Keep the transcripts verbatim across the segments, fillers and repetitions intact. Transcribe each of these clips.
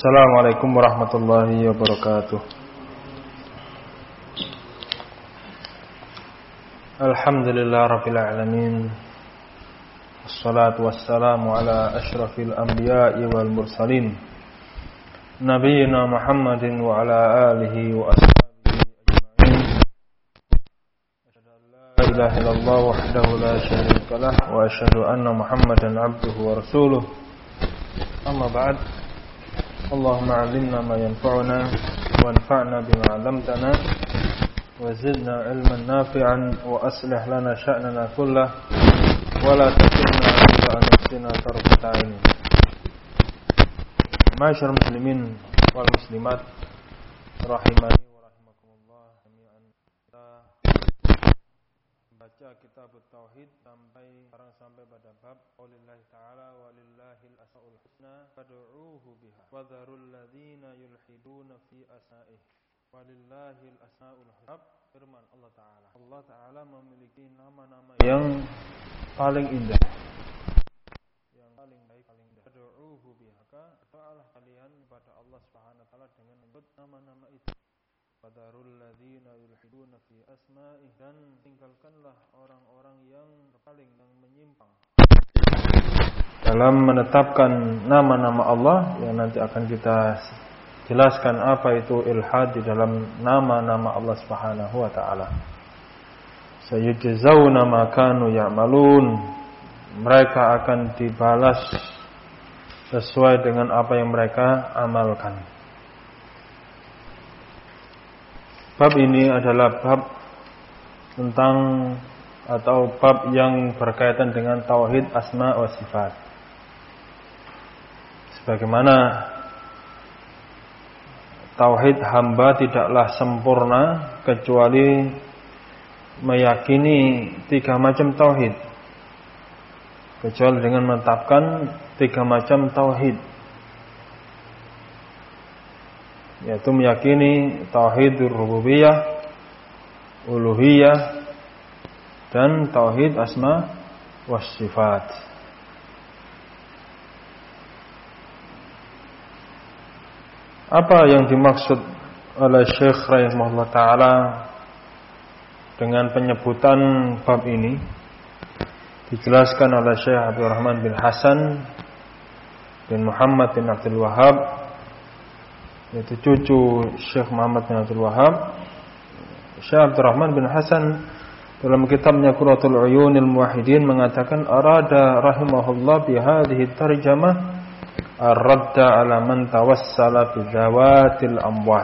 Assalamualaikum warahmatullahi wabarakatuh. Alhamdulillah rabbil alamin. Wassalatu wassalamu ala asyrafil anbiya'i wal mursalin, nabiyyina Muhammadin wa ala alihi wa ashabihi ajma'in. Asyhadu an la ilaha illallah wahdahu la syarika lah wa asyhadu anna Muhammadan abduhu wa rasuluh. Amma ba'd. Allahumma 'allimna ma yanfa'una wanfa'na bima 'allamtana wa zidna 'ilman nafi'an wa aslih lana sya'nana kullahu wa la takilna ila anfusina tarfata 'ain. Ma'asyiral muslimin wal muslimat rahimani wa rahimakumullah jami'an. Kita baca kitab tauhid sampai sekarang sampai pada bab qaulillahi ta'ala walillahil asmaul husna fad'uuhu biha wa dzarul ladzina yulhiduna fi asma'ihi walillahil asmaul husna. Firman Allah Ta'ala, Allah Ta'ala memiliki nama-nama yang paling indah, yang paling baik, paling indah. Fad'uuhu biha, berdoalah kalian kepada Allah Subhanahu wa taala dengan menyebut nama-nama itu. Fadarul ladzina yulhiduna fi asma'ihi, dan tinggalkanlah orang-orang yang berpaling, yang menyimpang dalam menetapkan nama-nama Allah, yang nanti akan kita jelaskan apa itu ilhad di dalam nama-nama Allah Subhanahu wa taala. Sayujzauna ma kanu ya'malun, mereka akan dibalas sesuai dengan apa yang mereka amalkan. Bab ini adalah bab tentang atau bab yang berkaitan dengan tauhid asma wa sifat. Sebagaimana tauhid hamba tidaklah sempurna kecuali meyakini tiga macam tauhid, kecuali dengan menetapkan tiga macam tauhid, yaitu meyakini tauhidur rububiyah, uluhiyah, dan tauhid asma was sifat. Apa yang dimaksud oleh Syekh rahimahullah ta'ala dengan penyebutan bab ini dijelaskan oleh Syekh Abdurrahman bin Hasan bin Muhammad bin Abdul Wahhab, yaitu cucu Syekh Muhammad bin Abdul Wahhab. Syekh Abdurrahman bin Hasan dalam kitabnya Qurratul Uyunil Muwahhidin mengatakan, arada rahimahullah bihadhihi tarjamah ar-radda ala man tawassala bi zawatil amwat.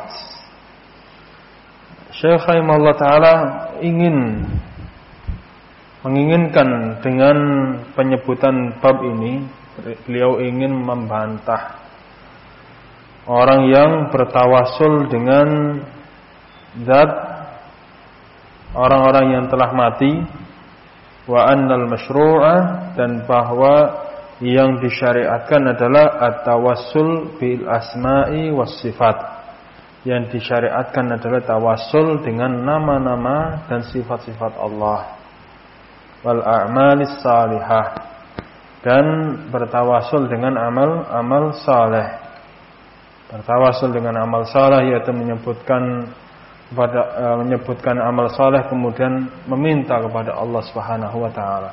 Syekh rahimahullah ta'ala ingin menginginkan dengan penyebutan bab ini, beliau ingin membantah orang yang bertawassul dengan zat orang-orang yang telah mati, wa annal masyru'a, dan bahwa yang disyariatkan adalah at-tawassul bil asma'i was sifat. Yang disyariatkan adalah tawassul dengan nama-nama dan sifat-sifat Allah, wal a'malis salihah, dan bertawassul dengan amal-amal saleh. Bertawassul dengan amal saleh yaitu menyebutkan kepada uh, menyebutkan amal saleh kemudian meminta kepada Allah Subhanahu wa taala.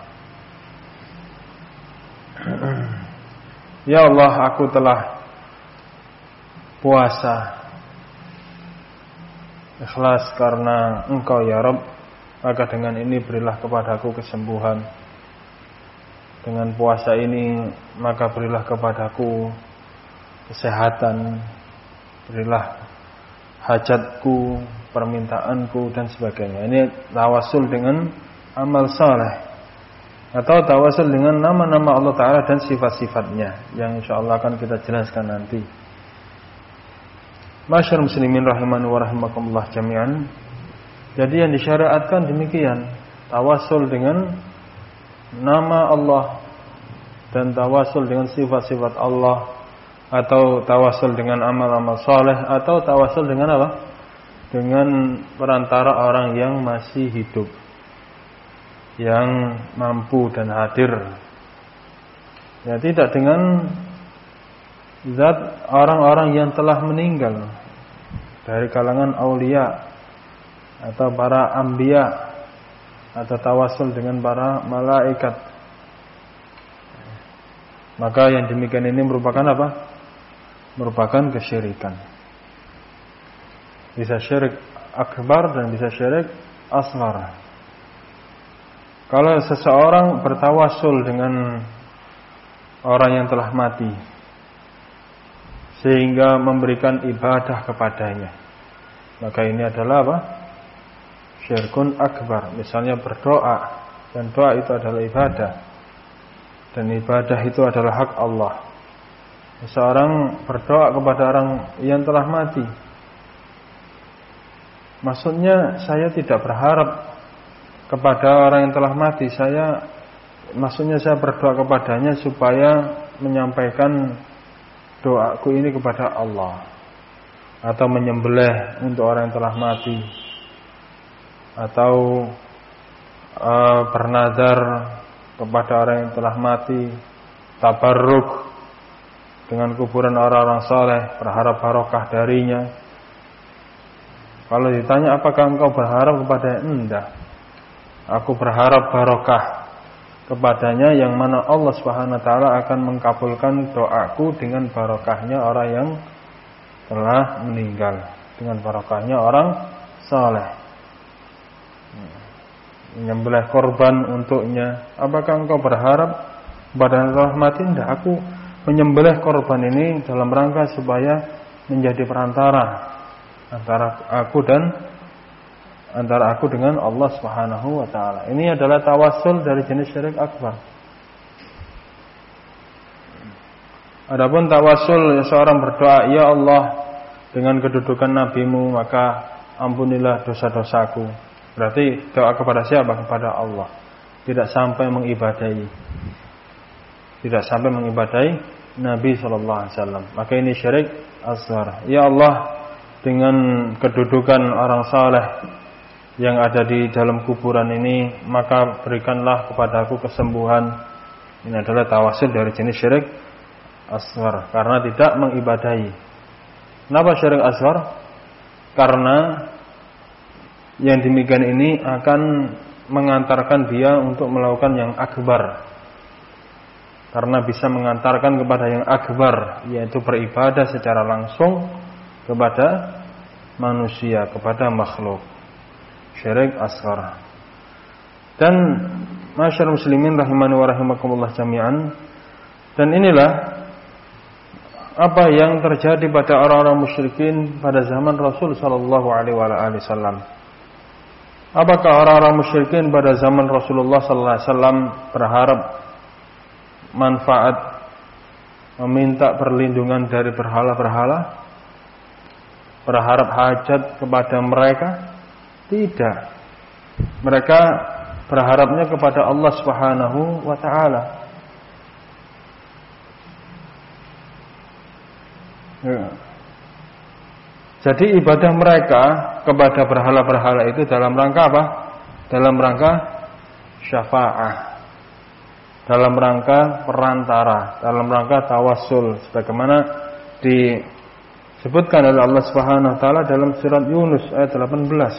Ya Allah, aku telah puasa ikhlas karena Engkau ya Rabb, maka dengan ini berilah kepadaku kesembuhan. Dengan puasa ini maka berilah kepadaku kesehatan, berilah hajatku, permintaanku, dan sebagainya. Ini tawassul dengan amal saleh, atau tawassul dengan nama-nama Allah Ta'ala dan sifat-sifatnya, yang insyaAllah akan kita jelaskan nanti. Masyarul muslimin rahimani wa rahimakumullah jami'an. Jadi yang disyariatkan demikian, tawassul dengan nama Allah dan tawassul dengan sifat-sifat Allah, atau tawassul dengan amal-amal saleh, atau tawassul dengan apa? Dengan perantara orang yang masih hidup, yang mampu dan hadir. Ya, tidak dengan zat orang-orang yang telah meninggal dari kalangan aulia atau para anbiya, atau tawasul dengan para malaikat. Maka yang demikian ini merupakan apa? Merupakan kesyirikan. Bisa syirik akbar dan bisa syirik asghar. Kalau seseorang bertawasul dengan orang yang telah mati sehingga memberikan ibadah kepadanya, maka ini adalah apa? Syirkun akbar. Misalnya berdoa, dan doa itu adalah ibadah, dan ibadah itu adalah hak Allah. Seseorang berdoa kepada orang yang telah mati, maksudnya saya tidak berharap kepada orang yang telah mati, saya maksudnya saya berdoa kepadanya supaya menyampaikan doaku ini kepada Allah, atau menyembelih untuk orang yang telah mati, atau uh, bernazar kepada orang yang telah mati, tabarruk dengan kuburan orang-orang saleh, berharap barokah darinya. Kalau ditanya apakah engkau berharap kepada, enggak. Aku berharap barokah kepadanya, yang mana Allah Subhanahu wa taala akan mengkabulkan doaku dengan barokahnya orang yang telah meninggal, dengan barokahnya orang saleh. Menyembelih korban untuknya. Apakah engkau berharap kepada yang telah mati? Tidak. Aku menyembelih korban ini dalam rangka supaya menjadi perantara antara aku dan antara aku dengan Allah Subhanahu wa taala. Ini adalah tawassul dari jenis syirik akbar. Adapun tawassul seorang berdoa, ya Allah, dengan kedudukan nabimu maka ampunilah dosa-dosaku. Berarti doa kepada siapa? Kepada Allah. Tidak sampai mengibadahi. Tidak sampai mengibadahi Nabi sallallahu alaihi wasallam. Maka ini syirik asghar. Ya Allah, dengan kedudukan orang saleh yang ada di dalam kuburan ini, maka berikanlah kepadaku kesembuhan. Ini adalah tawasul dari jenis syirik asghar, karena tidak mengibadahi. Kenapa syirik asghar? Karena yang demikian ini akan mengantarkan dia untuk melakukan yang akbar, karena bisa mengantarkan kepada yang akbar, yaitu beribadah secara langsung kepada manusia, kepada makhluk. Syirik asghar. Dan masyarakat muslimin rahimani wa rahimakumullah jami'an, dan inilah apa yang terjadi pada orang-orang musyrikin pada zaman Rasul sallallahu alaihi wasallam. Apakah orang-orang musyrikin pada zaman Rasulullah sallallahu alaihi wasallam berharap manfaat, meminta perlindungan dari berhala-berhala, berharap hajat kepada mereka? Tidak. Mereka berharapnya kepada Allah Subhanahu wa taala. Ya. Jadi ibadah mereka kepada berhala-berhala itu dalam rangka apa? Dalam rangka syafa'ah, dalam rangka perantara, dalam rangka tawassul, sebagaimana disebutkan oleh Allah Subhanahu wa taala dalam surat Yunus ayat delapan belas.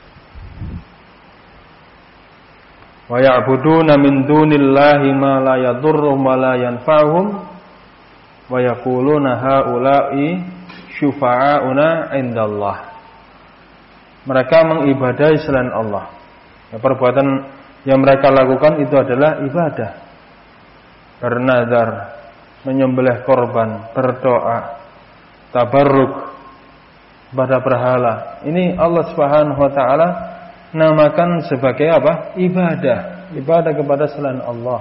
Wa ya'buduna min dunillahi ma la yadurruhum wa la yanfa'uhum wa yaquluna haula'i syufa'auna indallah. Mereka mengibadahi selain Allah. Ya, perbuatan yang mereka lakukan itu adalah ibadah. Bernazar, menyembelih korban, berdoa, tabarruk pada berhala. Ini Allah Subhanahu wa taala namakan sebagai apa? Ibadah. Ibadah kepada selain Allah.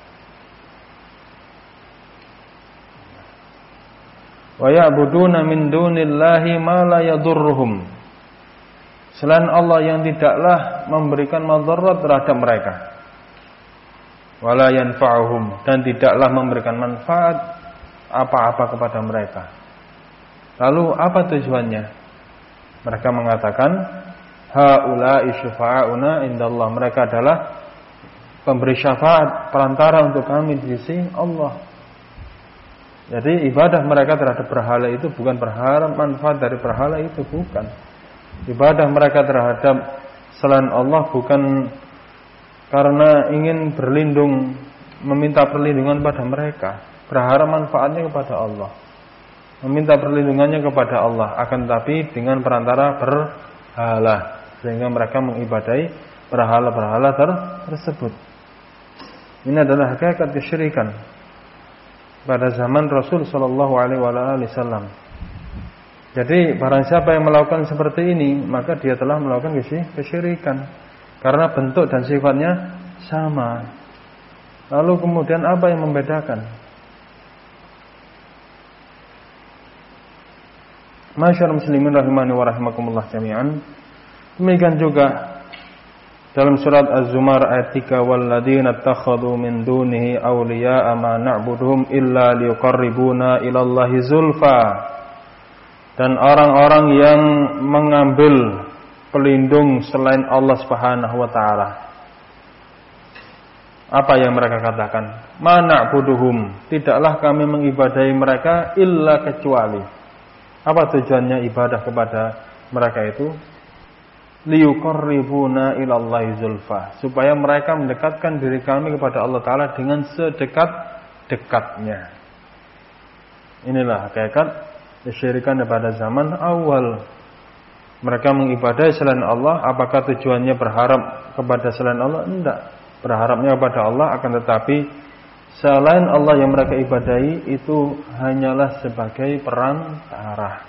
Wa ya'buduna min dunillahi ma la yadurruhum. Selain Allah yang tidaklah memberikan madarat terhadap mereka. Wa la yanfa'uhum, dan tidaklah memberikan manfaat apa-apa kepada mereka. Lalu apa tujuannya? Mereka mengatakan haula'i syufa'auna indallah. Mereka adalah pemberi syafaat, perantara untuk kami di sisi Allah. Jadi ibadah mereka terhadap berhala itu bukan berharap manfaat dari berhala itu, bukan. Ibadah mereka terhadap selain Allah bukan karena ingin berlindung, meminta perlindungan pada mereka, berharap manfaatnya kepada Allah, meminta perlindungannya kepada Allah, akan tetapi dengan perantara berhala, sehingga mereka mengibadahi berhala-berhala ter- tersebut. Ini adalah hakikat kesyirikan pada zaman Rasul sallallahu alaihi wasallam. Jadi barang siapa yang melakukan seperti ini, maka dia telah melakukan kesyirikan, karena bentuk dan sifatnya sama. Lalu kemudian apa yang membedakan? Masyaallah muslimin rahimani wa rahimakumullah jami'an. Demikian juga dalam surat Az-Zumar ayat tiga, walladzina ittakhadhu min dunihi awliya'a ma na'buduhum illa liqarribuna ilallahi zulfa. Dan orang-orang yang mengambil pelindung selain Allah Subhanahu wa taala, apa yang mereka katakan? Ma na'buduhum, tidaklah kami mengibadahi mereka illa kecuali. Apa tujuannya ibadah kepada mereka itu? Liyuqarribuna ilallahi zulfa, supaya mereka mendekatkan diri kami kepada Allah Ta'ala dengan sedekat-dekatnya. Inilah hakikat kesyirikan pada zaman awal. Mereka mengibadahi selain Allah. Apakah tujuannya berharap kepada selain Allah? Tidak. Berharapnya kepada Allah, akan tetapi selain Allah yang mereka ibadahi itu hanyalah sebagai perantara.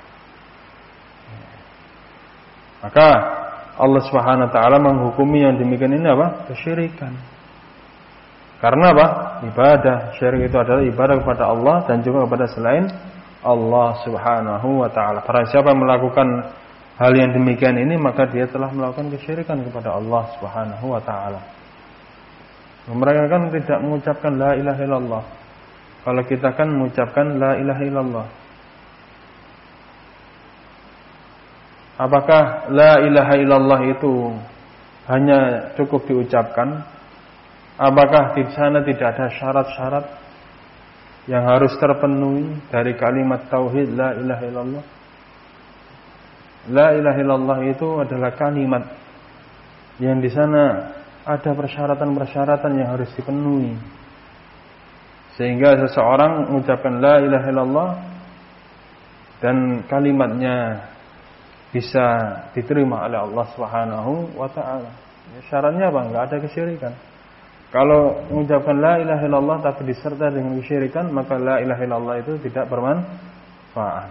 Maka Allah Subhanahu wa taala menghukumi yang demikian ini apa? Kesyirikan. Karena apa? Ibadah. Syirik itu adalah ibadah kepada Allah dan juga kepada selain Allah Subhanahu wa taala. Para siapa melakukan hal yang demikian ini, maka dia telah melakukan kesyirikan kepada Allah Subhanahu wa taala. Mereka kan tidak mengucapkan la ilaha illallah. Kalau kita kan mengucapkan la ilaha illallah. Apakah la ilaha illallah itu hanya cukup diucapkan? Apakah di sana tidak ada syarat-syarat yang harus terpenuhi dari kalimat tauhid la ilaha illallah? La ilaha illallah itu adalah kalimat yang di sana ada persyaratan-persyaratan yang harus dipenuhi, sehingga seseorang mengucapkan la ilaha illallah dan kalimatnya bisa diterima oleh Allah Subhanahu wa taala. Ya, syaratnya apa? Enggak ada kesyirikan. Kalau mengucapkan la ilaha illallah tapi disertai dengan kesyirikan, maka la ilaha illallah itu tidak bermanfaat.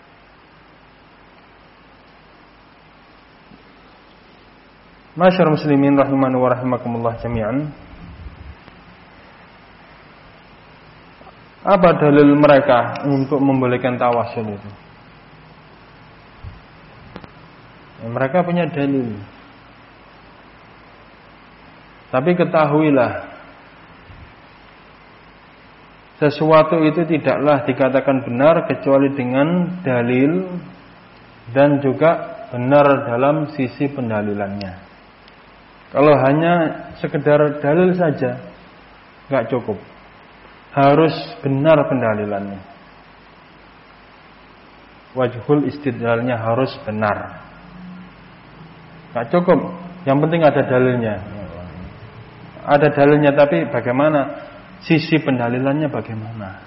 Masyaallah muslimin rahimani wa rahimakumullah jami'an. Apa dalil mereka untuk membolehkan tawassul itu? Ya, mereka punya dalil. Tapi ketahuilah, sesuatu itu tidaklah dikatakan benar kecuali dengan dalil dan juga benar dalam sisi pendalilannya. Kalau hanya sekedar dalil saja enggak cukup. Harus benar pendalilannya. Wajhul istidlalnya harus benar. Enggak cukup, yang penting ada dalilnya. Ada dalilnya, tapi bagaimana sisi pendalilannya, bagaimana?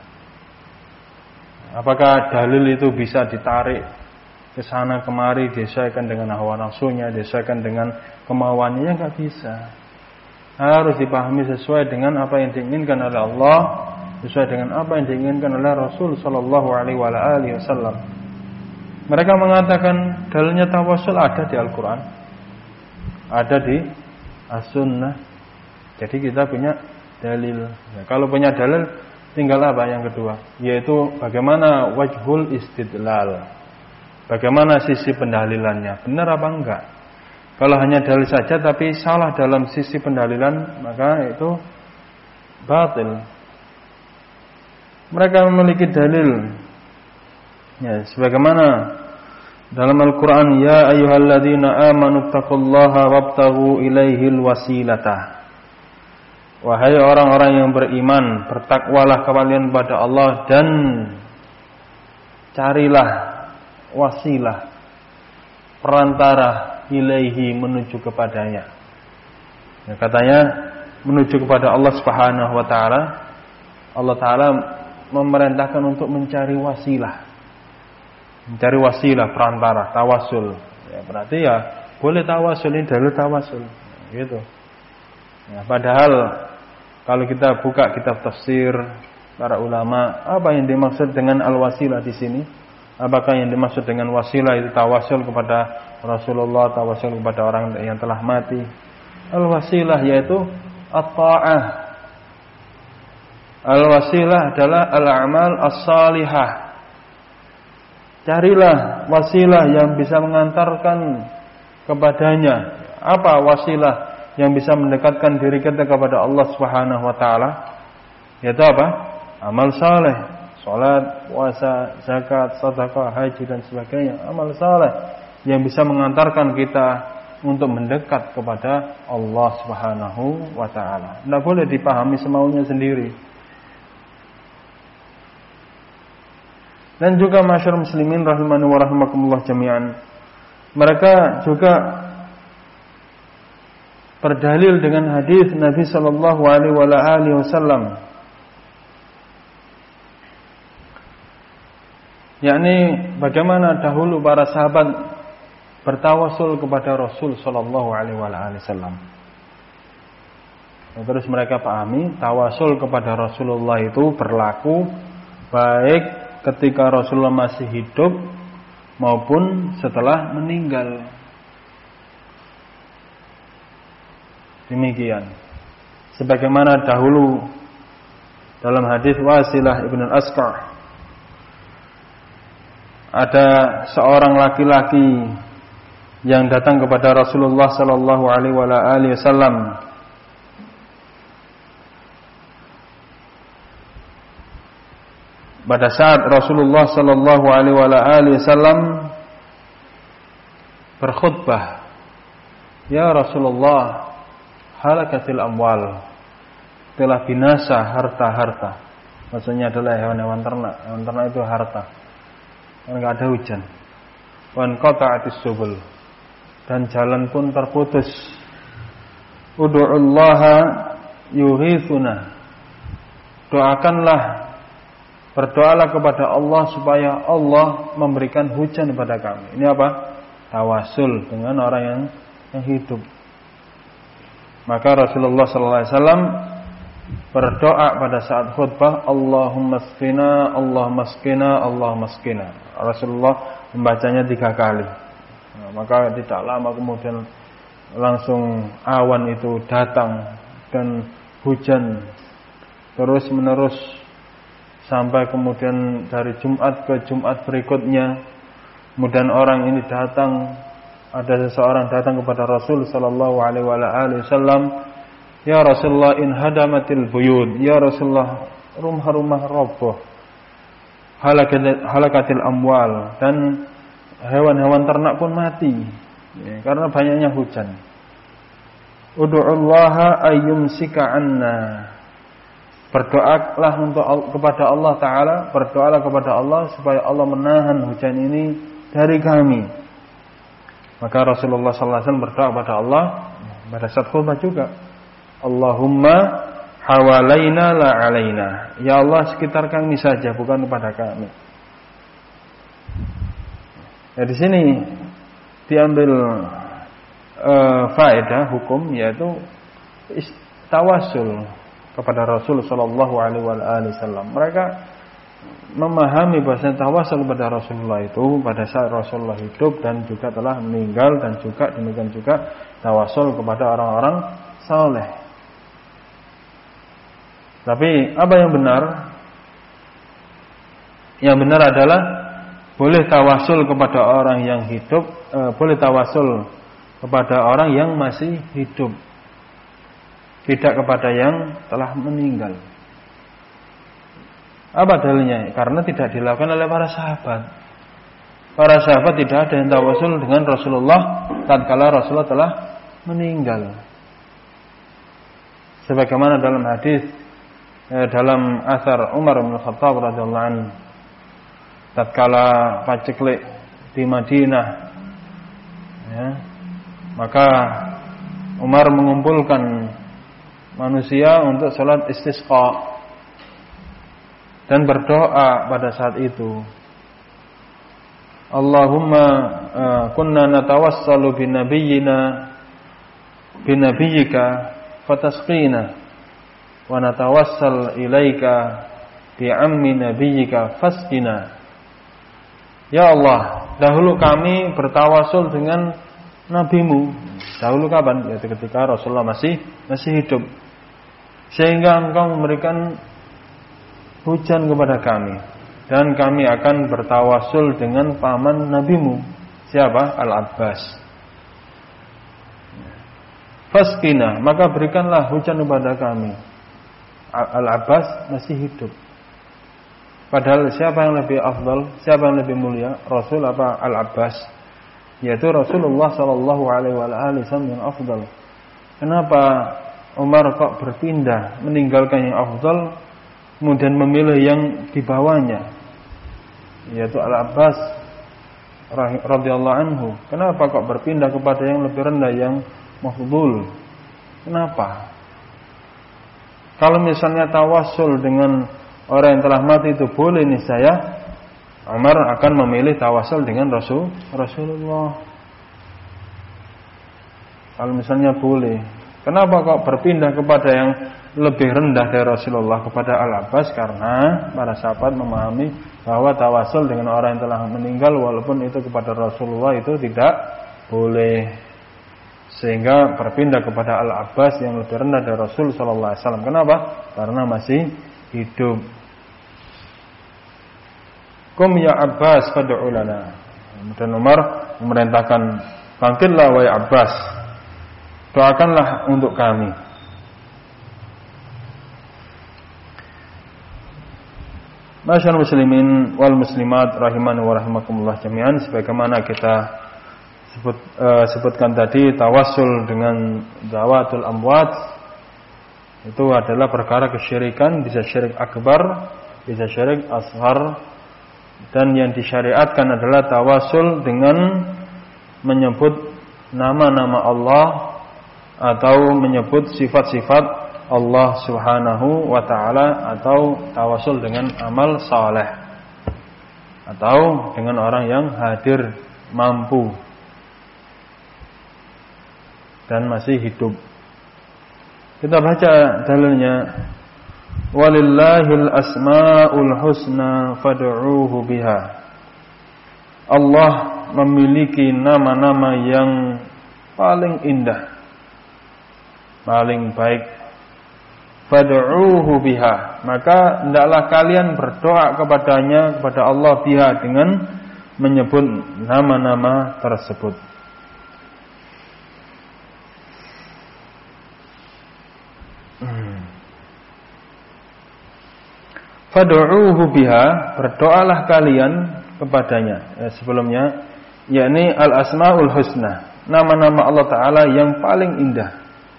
Apakah dalil itu bisa ditarik ke sana kemari, disesuaikan dengan hawa nafsunya, disesuaikan dengan kemauannya? Ya enggak bisa. Harus dipahami sesuai dengan apa yang diinginkan oleh Allah, sesuai dengan apa yang diinginkan oleh Rasul sallallahu alaihi wasallam. Mereka mengatakan dalilnya tawassul ada di Al-Qur'an, ada di As-Sunnah. Jadi kita punya dalil. Ya, kalau punya dalil, tinggal apa yang kedua? Yaitu bagaimana wajhul istidlal. Bagaimana sisi pendalilannya? Benar apa enggak? Kalau hanya dalil saja tapi salah dalam sisi pendalilan, maka itu batil. Mereka memiliki dalil. Ya, sebagaimana dalam Al-Qur'an, ya ayyuhalladzina amanu taqullaha wabtaghu ilaihil wasilata. Wahai orang-orang yang beriman, bertakwalah kalian kepada Allah dan carilah wasilah, perantara ilaihi menuju kepadanya. Ya, katanya menuju kepada Allah Subhanahu wa taala. Allah taala memerintahkan untuk mencari wasilah. Mencari wasilah, perantara, tawasul. Ya, berarti ya boleh tawasul, ini dalil tawasul. Gitu. Ya, padahal kalau kita buka kitab tafsir para ulama, apa yang dimaksud dengan al-wasilah di sini? Apakah yang dimaksud dengan wasilah itu tawasul kepada Rasulullah, tawasul kepada orang yang telah mati? Al-wasilah yaitu at-ta'ah. Al-wasilah adalah al-a'mal as-salihah. Carilah wasilah yang bisa mengantarkan kepadanya. Apa wasilah yang bisa mendekatkan diri kita kepada Allah Subhanahu wa taala? Yaitu apa? Amal saleh, salat, puasa, zakat, sedekah, haji dan sebagainya. Amal saleh yang bisa mengantarkan kita untuk mendekat kepada Allah Subhanahu wa taala. Tidak boleh dipahami semaunya sendiri. Dan juga masyarakat muslimin rahimani wa rahimakumullah jami'an, mereka juga berdalil dengan hadis Nabi sallallahu alaihi wasallam, yakni bagaimana dahulu para sahabat bertawasul kepada Rasul sallallahu alaihi wasallam. Terus mereka pahami tawasul kepada Rasulullah itu berlaku baik ketika Rasulullah masih hidup maupun setelah meninggal. Demikian. Sebagaimana dahulu dalam hadis Wasilah ibn al-Asqa', ada seorang laki-laki yang datang kepada Rasulullah sallallahu alaihi wasallam pada saat Rasulullah sallallahu alaihi wasallam berkhutbah. Ya Rasulullah, halakatil amwal, telah binasa harta-harta. Maksudnya adalah hewan-hewan ternak. Hewan ternak itu harta. Dan enggak ada hujan. Wan qata'atis subul, dan jalan pun terputus. Ud'ullaha yughithuna, doakanlah, berdoalah kepada Allah supaya Allah memberikan hujan kepada kami. Ini apa? Tawasul dengan orang yang, yang hidup. Maka Rasulullah sallallahu alaihi wasallam berdoa pada saat khutbah, Allahumma asqina, Allahumma asqina, Allahumma asqina. Rasulullah membacanya tiga kali. Nah, maka tidak lama kemudian langsung awan itu datang dan hujan terus menerus sampai kemudian dari Jumat ke Jumat berikutnya. Kemudian orang ini datang, ada seseorang datang kepada Rasul sallallahu alaihi wasallam, ya Rasulullah, in hadamatil buyut, ya Rasulullah, rumah-rumah roboh, halakatil amwal, dan hewan-hewan ternak pun mati, ya, karena banyaknya hujan. Ud'ullaha ayyumsika anna, berdoalah untuk kepada Allah Ta'ala, berdoalah kepada Allah supaya Allah menahan hujan ini dari kami. Maka Rasulullah sallallahu alaihi wasallam berdoa kepada Allah pada saat khutbah juga, Allahumma hawalaina la alaina, ya Allah sekitar kami saja, bukan kepada kami. Ya, di sini diambil uh, faedah hukum, yaitu tawasul kepada Rasul sallallahu alaihi wasallam. Mereka memahami bahasa tawasul kepada Rasulullah itu pada saat Rasulullah hidup dan juga telah meninggal, dan juga demikian juga tawasul kepada orang-orang saleh. Tapi apa yang benar? Yang benar adalah boleh tawasul kepada orang yang hidup, eh, boleh tawasul kepada orang yang masih hidup, tidak kepada yang telah meninggal. Apa dalilnya? Karena tidak dilakukan oleh para sahabat. Para sahabat tidak ada yang tawasul dengan Rasulullah tatkala Rasulullah telah meninggal. Sebagaimana dalam hadis eh, dalam asar Umar bin Khattab radhiyallahu anhu, tatkala paceklik di Madinah, ya, maka Umar mengumpulkan manusia untuk salat istisqa dan berdoa pada saat itu. Allahumma uh, kunna natawassalu binabiyyina binabiyyika fatasqina wa natawassal ilaika bi ammi nabiyyika fasqina. Ya Allah, dahulu kami bertawasul dengan nabimu. Dahulu kapan? Yaitu ketika Rasulullah masih masih hidup. Sehingga engkau memberikan hujan kepada kami, dan kami akan bertawasul dengan paman nabimu. Siapa? Al-Abbas. Fasqina, maka berikanlah hujan kepada kami. Al-Abbas masih hidup. Padahal siapa yang lebih afdal, siapa yang lebih mulia, Rasul apa Al-Abbas? Yaitu Rasulullah sallallahu alaihi wasallam yang afdal. Kenapa Umar kok berpindah meninggalkan yang afdal, kemudian memilih yang di bawahnya, yaitu Al-Abbas radhiyallahu anhu? Kenapa kok berpindah kepada yang lebih rendah, yang mafdhul? Kenapa? Kalau misalnya tawassul dengan orang yang telah mati itu boleh, nih saya Umar akan memilih tawassul dengan Rasul Rasulullah. Kalau misalnya boleh, kenapa kok berpindah kepada yang lebih rendah dari Rasulullah, kepada Al-Abbas? Karena para sahabat memahami bahwa tawassul dengan orang yang telah meninggal walaupun itu kepada Rasulullah itu tidak boleh, sehingga berpindah kepada Al-Abbas yang lebih rendah dari Rasul sallallahu alaihi wasallam. Kenapa? Karena masih hidup. Kum ya Abbas fad'u lana. Dan Umar memerintahkan, bangkitlah wahai Abbas, doakanlah untuk kami. Masyaallah muslimin wal muslimat rahimani wa rahimakumullah jami'an, sebagaimana kita sebut, uh, sebutkan tadi, tawassul dengan dawatul amwat itu adalah perkara kesyirikan, bisa syirik akbar, bisa syirik asghar. Dan yang disyariatkan adalah tawassul dengan menyebut nama-nama Allah atau menyebut sifat-sifat Allah subhanahu wa ta'ala, atau tawassul dengan amal saleh, atau dengan orang yang hadir, mampu dan masih hidup. Kita baca dalilnya. Walillahil asmaul husna fad'uuhu biha. Allah memiliki nama-nama yang paling indah, paling baik. Fad'uuhu biha, maka hendaklah kalian berdoa kepadanya, kepada Allah, biha, dengan menyebut nama-nama tersebut. Fad'uuhu biha, berdoalah kalian kepadanya. Ya, sebelumnya, yakni al-asmaul husna, nama-nama Allah Ta'ala yang paling indah.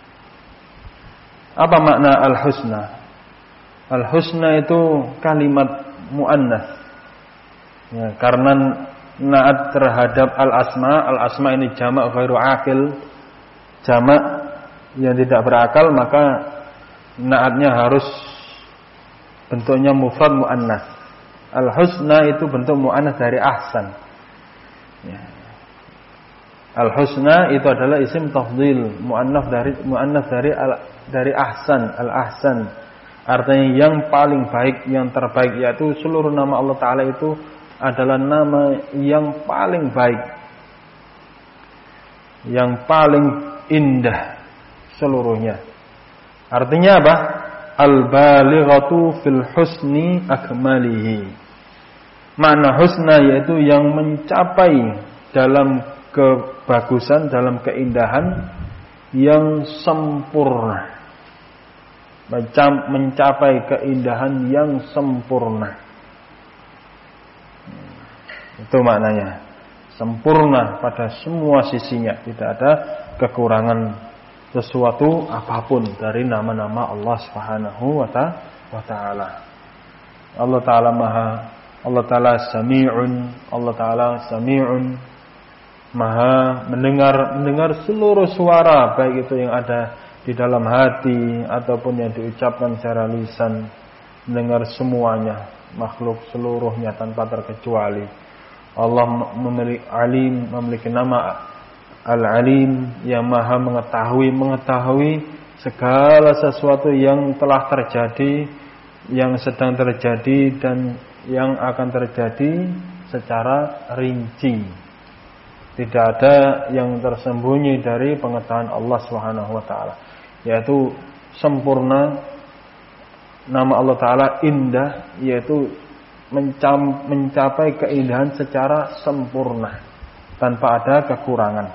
Apa makna al-husna? Al-husna itu kalimat muannas. Ya, karena naat terhadap al-asma, al-asma ini jamak ghairu aqil, jamak yang tidak berakal, maka naatnya harus bentuknya mufrad muannas. Al-husna itu bentuk muannas dari ahsan. Ya. Al-husna itu adalah isim tafdhil, muannas dari muannas dari al, dari ahsan, al-ahsan. Artinya yang paling baik, yang terbaik, yaitu seluruh nama Allah Ta'ala itu adalah nama yang paling baik, yang paling indah seluruhnya. Artinya apa? Al-balighatu fil husni akmalihi. Makna husna yaitu yang mencapai dalam kebagusan, dalam keindahan yang sempurna. Mencapai keindahan yang sempurna. Itu maknanya. Sempurna pada semua sisinya, tidak ada kekurangan sesuatu apapun dari nama-nama Allah Subhanahu wa taala. Allah taala Maha Allah taala Sami'un, Allah taala Sami'un, Maha mendengar mendengar seluruh suara, baik itu yang ada di dalam hati ataupun yang diucapkan secara lisan, mendengar semuanya, makhluk seluruhnya tanpa terkecuali. Allah memiliki alim, memiliki nama Al-Alim, yang Maha mengetahui mengetahui segala sesuatu yang telah terjadi, yang sedang terjadi dan yang akan terjadi secara rinci. Tidak ada yang tersembunyi dari pengetahuan Allah Subhanahu wa taala, yaitu sempurna. Nama Allah taala indah, yaitu mencapai keindahan secara sempurna tanpa ada kekurangan.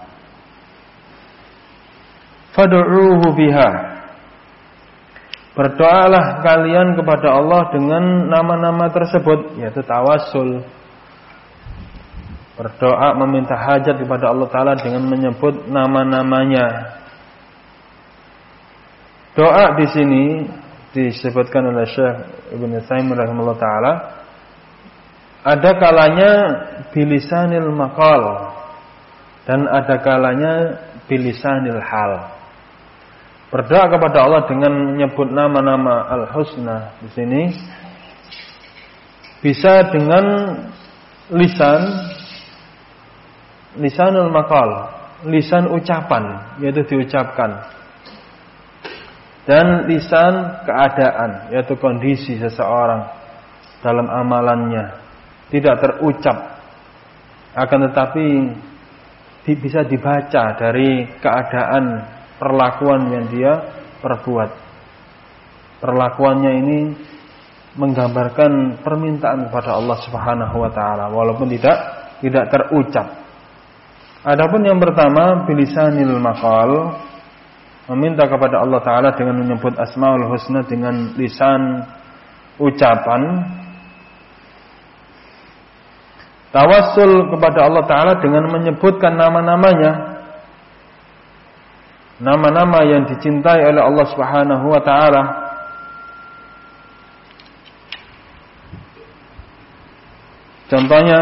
Fad'uuhu biha, berdoalah kalian kepada Allah dengan nama-nama tersebut, yaitu tawassul. Berdoa meminta hajat kepada Allah taala dengan menyebut nama-namanya. Doa di sini disebutkan oleh Syekh Ibnu Utsaimin rahimahullah taala, ada kalanya bilisanil maqal dan ada kalanya bilisanil hal. Berdoa kepada Allah dengan menyebut nama-nama al-husna di sini bisa dengan lisan, lisanul maqal, lisan ucapan, yaitu diucapkan, dan lisan keadaan, yaitu kondisi seseorang dalam amalannya, tidak terucap, akan tetapi bisa dibaca dari keadaan perlakuan yang dia perbuat. Perlakuannya ini menggambarkan permintaan kepada Allah Subhanahu wa taala walaupun tidak tidak terucap. Adapun yang pertama bilisanil maqal, meminta kepada Allah taala dengan menyebut Asmaul Husna dengan lisan ucapan. Tawassul kepada Allah taala dengan menyebutkan nama-namanya, nama-nama yang dicintai oleh Allah Subhanahu wa taala. Contohnya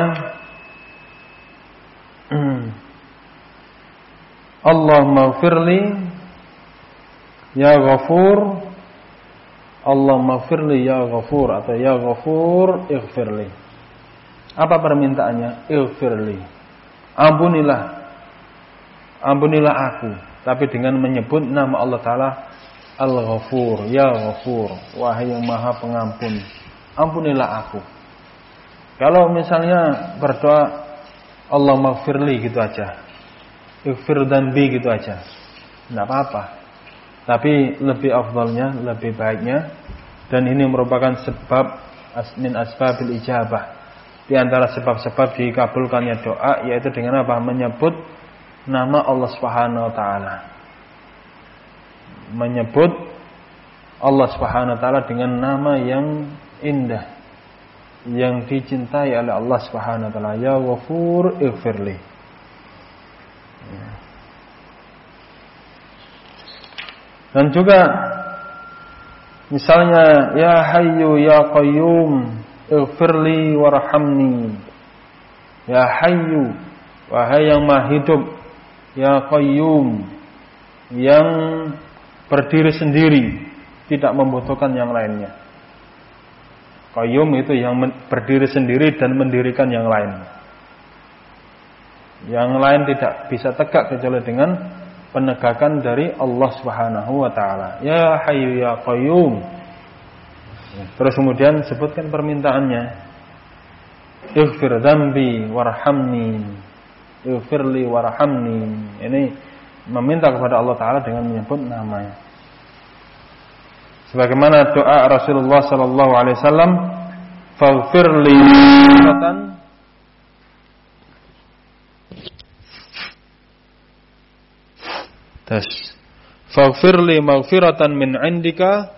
Allahumma ighfirli ya Ghafur, Allahumma ighfirli ya Ghafur, atau ya Ghafur ighfirli. Apa permintaannya? Ighfirli, ampunilah, ampunilah aku, tapi dengan menyebut nama Allah taala Al-Ghafur, ya Ghafur, wahai yang Maha Pengampun, ampunilah aku. Kalau misalnya berdoa Allahumma ighfirli gitu aja, ighfir dzanbi gitu aja, enggak apa-apa. Tapi lebih afdalnya, lebih baiknya, dan ini merupakan sebab min asbabil ijabah, di antara sebab-sebab dikabulkannya doa, yaitu dengan apa? Menyebut nama Allah Subhanahu wa taala. Menyebut Allah Subhanahu wa taala dengan nama yang indah, yang dicintai oleh Allah Subhanahu wa taala, ya Ghafur ighfirli. Dan juga misalnya ya Hayyu ya Qayyum ighfirli warhamni. Ya Hayyu, wahai yang Maha Hidup, ya Qayyum, yang berdiri sendiri, tidak membutuhkan yang lainnya. Qayyum itu yang berdiri sendiri dan mendirikan yang lain. Yang lain tidak bisa tegak kecuali dengan penegakan dari Allah Subhanahu wa taala. Ya Hayyu ya Qayyum. Terus kemudian sebutkan permintaannya. Ighfir dzanbi warhamni. Ighfirli warhamni. Ini meminta kepada Allah taala dengan menyebut namanya. Sebagaimana doa Rasulullah sallallahu alaihi wasallam, faghfirli maghfiratan Tas faghfirli maghfiratan min 'indika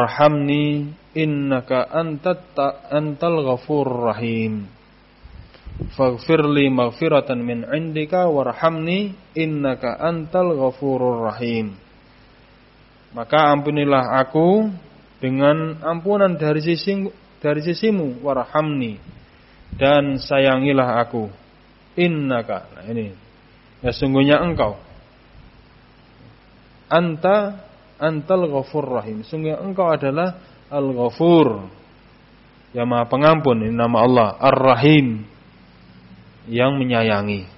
warhamni innaka antat antal ghafurur rahim. faghfirli maghfiratan min 'indika warhamni innaka antal ghafurur rahim. Maka ampunilah aku dengan ampunan dari sisimu, dari sisimu warhamni, dan sayangilah aku. Innaka, nah ini, ya sungguhnya engkau, anta antal ghafur rahim, sungguhnya engkau adalah al-ghafur, yang maha pengampun. Ini nama Allah, ar-rahim, yang menyayangi.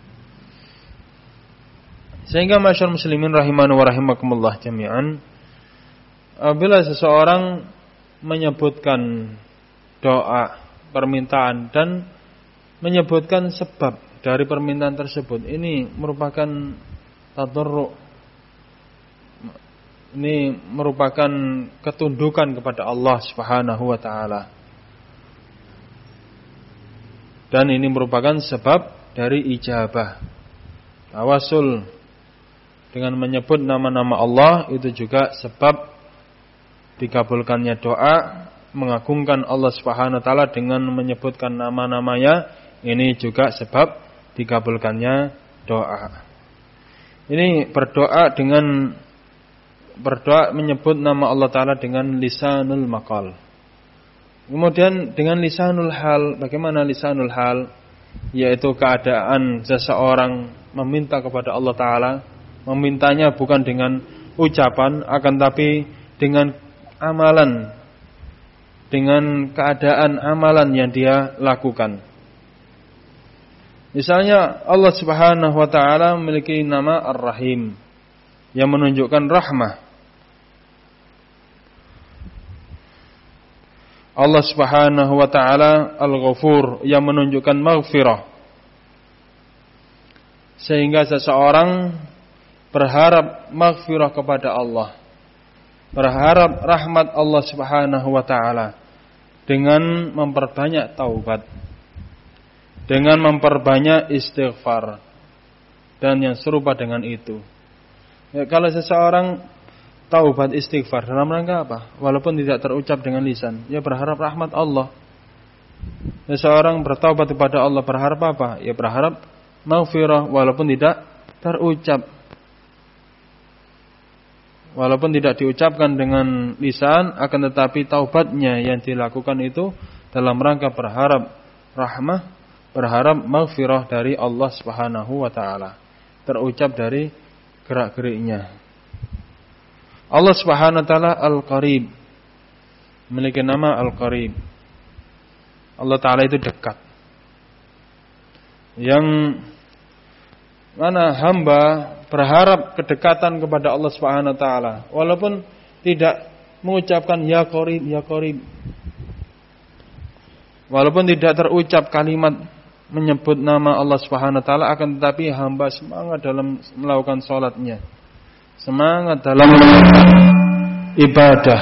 Sehingga masyarakat muslimin rahimanu wa rahimakumullah jami'an, apabila seseorang menyebutkan doa, permintaan, dan menyebutkan sebab dari permintaan tersebut, ini merupakan tadarru', ini merupakan ketundukan kepada Allah Subhanahu wa taala. Dan ini merupakan sebab dari ijabah. Tawasul dengan menyebut nama-nama Allah itu juga sebab dikabulkannya doa. Mengagungkan Allah Subhanahu wa taala dengan menyebutkan nama-namanya, ini juga sebab dikabulkannya doa. Ini berdoa dengan berdoa menyebut nama Allah taala dengan lisanul maqal. Kemudian dengan lisanul hal. Bagaimana lisanul hal? Yaitu keadaan seseorang meminta kepada Allah taala, memintanya bukan dengan ucapan, akan tapi dengan amalan, dengan keadaan amalan yang dia lakukan. Misalnya Allah Subhanahu wa taala memiliki nama Ar-Rahim yang menunjukkan rahmah. Allah Subhanahu wa taala Al-Ghafur yang menunjukkan maghfirah. Sehingga seseorang berharap maghfirah kepada Allah, berharap rahmat Allah Subhanahu wa taala dengan memperbanyak taubat, dengan memperbanyak istighfar, dan yang serupa dengan itu. Ya, kalau seseorang taubat istighfar dalam rangka apa? Walaupun tidak terucap dengan lisan, ya berharap rahmat Allah. Seseorang bertaubat kepada Allah berharap apa? Ya berharap maghfirah walaupun tidak terucap. Walaupun tidak diucapkan dengan lisan, akan tetapi taubatnya yang dilakukan itu dalam rangka berharap rahmah, berharap maghfirah dari Allah Subhanahu wa taala. Terucap dari gerak-geriknya. Allah Subhanahu wa taala Al-Qarib, memiliki nama Al-Qarib. Allah taala itu dekat. Yang mana hamba berharap kedekatan kepada Allah Subhanahu wa taala walaupun tidak mengucapkan ya Qarib, ya Qarib. Walaupun tidak terucap kalimat menyebut nama Allah Subhanahu wa taala, akan tetapi hamba semangat dalam melakukan salatnya, semangat dalam melakukan ibadah.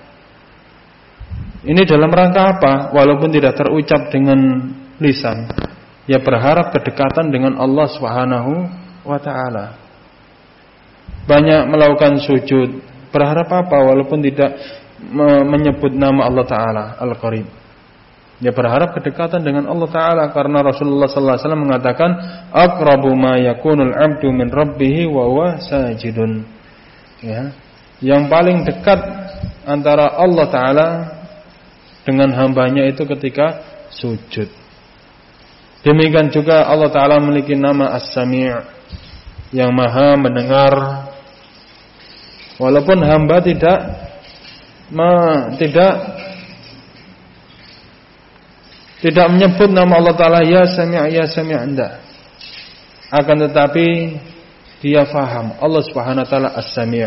Ini dalam rangka apa? Walaupun tidak terucap dengan lisan, ya berharap kedekatan dengan Allah Subhanahu wa taala. Banyak melakukan sujud, berharap apa? Walaupun tidak menyebut nama Allah taala Al-Qarib, dia berharap kedekatan dengan Allah taala, karena Rasulullah sallallahu alaihi wasallam mengatakan aqrabu ma yakunul 'abdu min rabbih wa huwa sajidun. Ya, yang paling dekat antara Allah taala dengan hambanya itu ketika sujud. Demikian juga Allah taala memiliki nama As-Sami', yang maha mendengar. Walaupun hamba tidak ma, tidak tidak menyebut nama Allah taala ya Sami', ya Sami' anda, akan tetapi dia faham Allah Subhanahu wa taala As-Sami',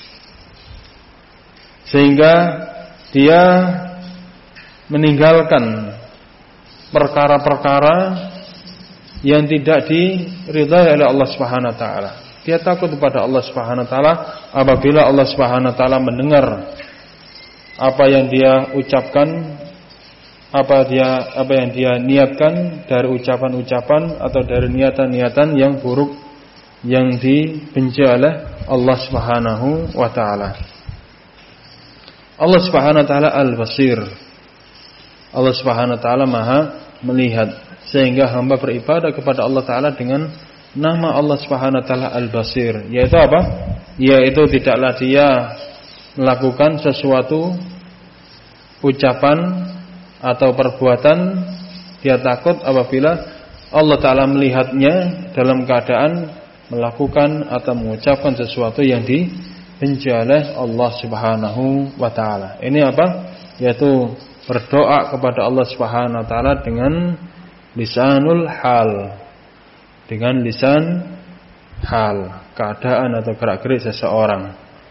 sehingga dia meninggalkan perkara-perkara yang tidak diridhai oleh Allah Subhanahu wa taala. Dia takut kepada Allah Subhanahu wa taala apabila Allah Subhanahu wa taala mendengar apa yang dia ucapkan, apa dia apa yang dia niatkan dari ucapan-ucapan atau dari niatan-niatan yang buruk yang dibenci oleh Allah Subhanahu wa taala. Allah Subhanahu wa taala Al-Basir. Allah Subhanahu wa taala Maha melihat. sehingga hamba beribadah kepada Allah Ta'ala dengan nama Allah Subhanahu wa Ta'ala Al-Basir. Yaitu apa? Yaitu tidaklah dia melakukan sesuatu ucapan atau perbuatan, dia takut apabila Allah Ta'ala melihatnya dalam keadaan melakukan atau mengucapkan sesuatu yang dibenci oleh Allah Subhanahu wa Ta'ala. Ini apa? Yaitu berdoa kepada Allah Subhanahu wa Ta'ala dengan lisanul hal, dengan lisan hal, keadaan atau gerak-gerik seseorang.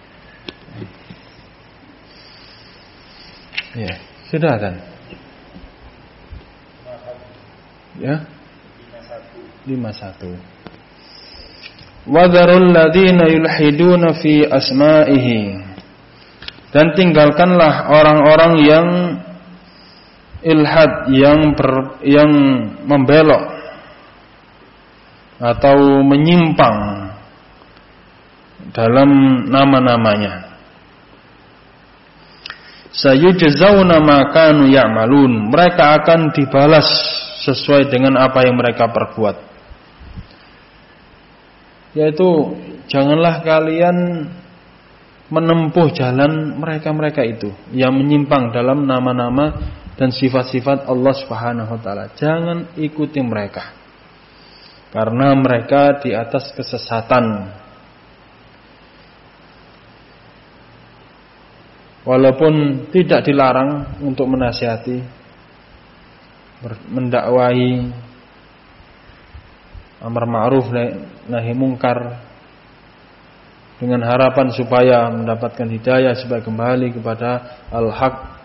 Ya, sudah kan? Ya, lima satu. Wadharul ladina yulhiduna fi asma'ihi. Dan tinggalkanlah orang-orang yang ilhad, yang ber, yang membelok atau menyimpang dalam nama-namanya. Sayujzauna ma kanu ya'malun. Mereka akan dibalas sesuai dengan apa yang mereka perbuat. Yaitu janganlah kalian menempuh jalan mereka-mereka itu yang menyimpang dalam nama-nama dan sifat-sifat Allah Subhanahu wa Ta'ala. Jangan ikuti mereka, karena mereka di atas kesesatan. Walaupun tidak dilarang untuk menasihati, mendakwahi, amar ma'ruf nahi mungkar, dengan harapan supaya mendapatkan hidayah, supaya kembali kepada al-haq.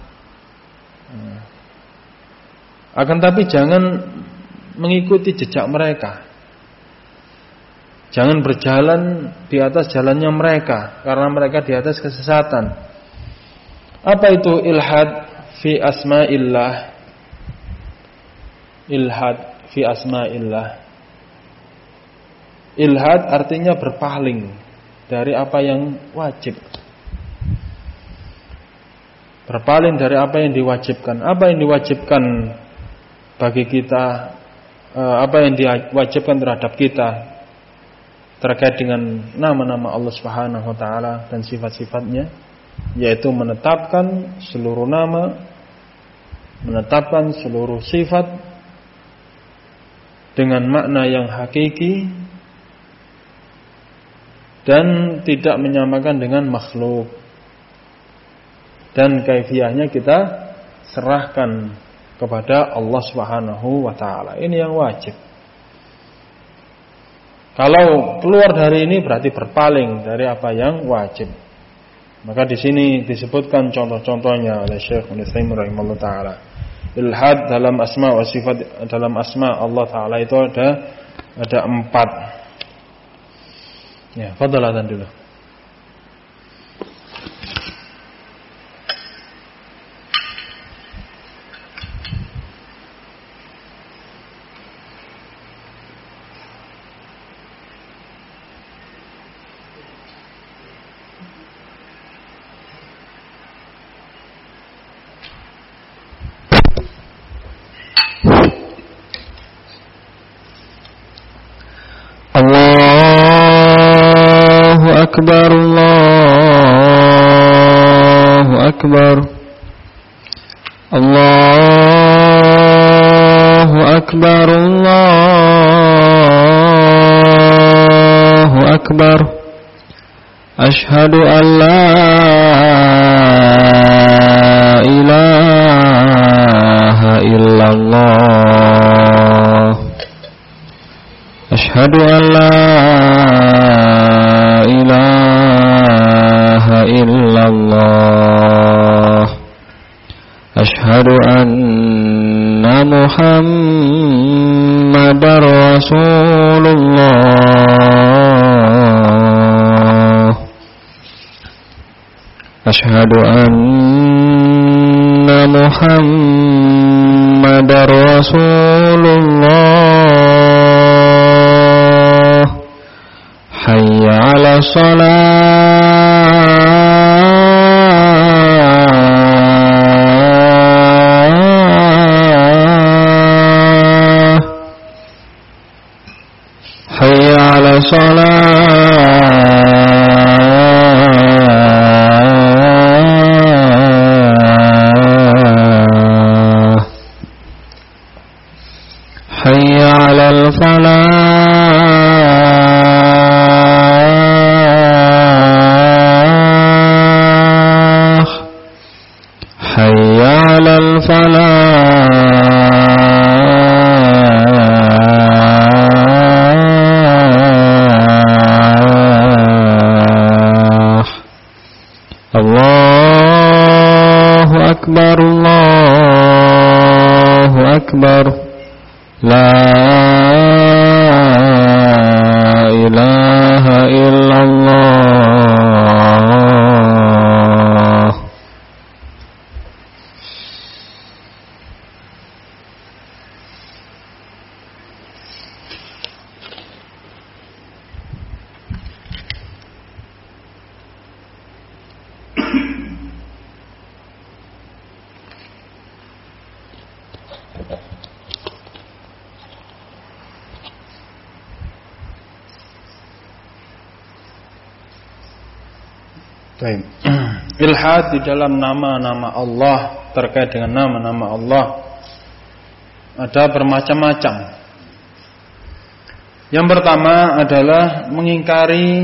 Akan tapi jangan mengikuti jejak mereka. Jangan berjalan di atas jalannya mereka, karena mereka di atas kesesatan. Apa itu ilhad fi asma'illah? Ilhad fi asma'illah. Ilhad artinya berpaling dari apa yang wajib. Berpaling dari apa yang diwajibkan. Apa yang diwajibkan bagi kita, apa yang diwajibkan terhadap kita terkait dengan nama-nama Allah Subhanahu wa Ta'ala dan sifat-sifatnya, yaitu menetapkan seluruh nama, menetapkan seluruh sifat dengan makna yang hakiki dan tidak menyamakan dengan makhluk. Dan kaifiyahnya kita serahkan kepada Allah Subhanahu wa Ta'ala. Ini yang wajib. Kalau keluar dari ini berarti berpaling dari apa yang wajib. Maka di sini disebutkan contoh-contohnya oleh Syekh Ibnu Utsaimin rahimahullah taala. Ilhad dalam asma wa sifat, dalam asma Allah Ta'ala itu ada ada empat. Ya, fadhal adzan dulu. Akbar, Allahu Akbar, Allahu Akbar, Allahu Akbar. Ashhadu an la ilaha illallah. Ashhadu an la ilaha illallah. Ashhadu anna Muhammadar Rasulullah. Ashhadu anna Muhammadar Rasulullah. Hayya 'alas shalah. salah, hayya 'alal falah, hayya 'alal falah. Allahu Akbar, Allahu Akbar, la ilaha illallah. Baik. Ilhad di dalam nama-nama Allah, terkait dengan nama-nama Allah ada bermacam-macam. Yang pertama adalah mengingkari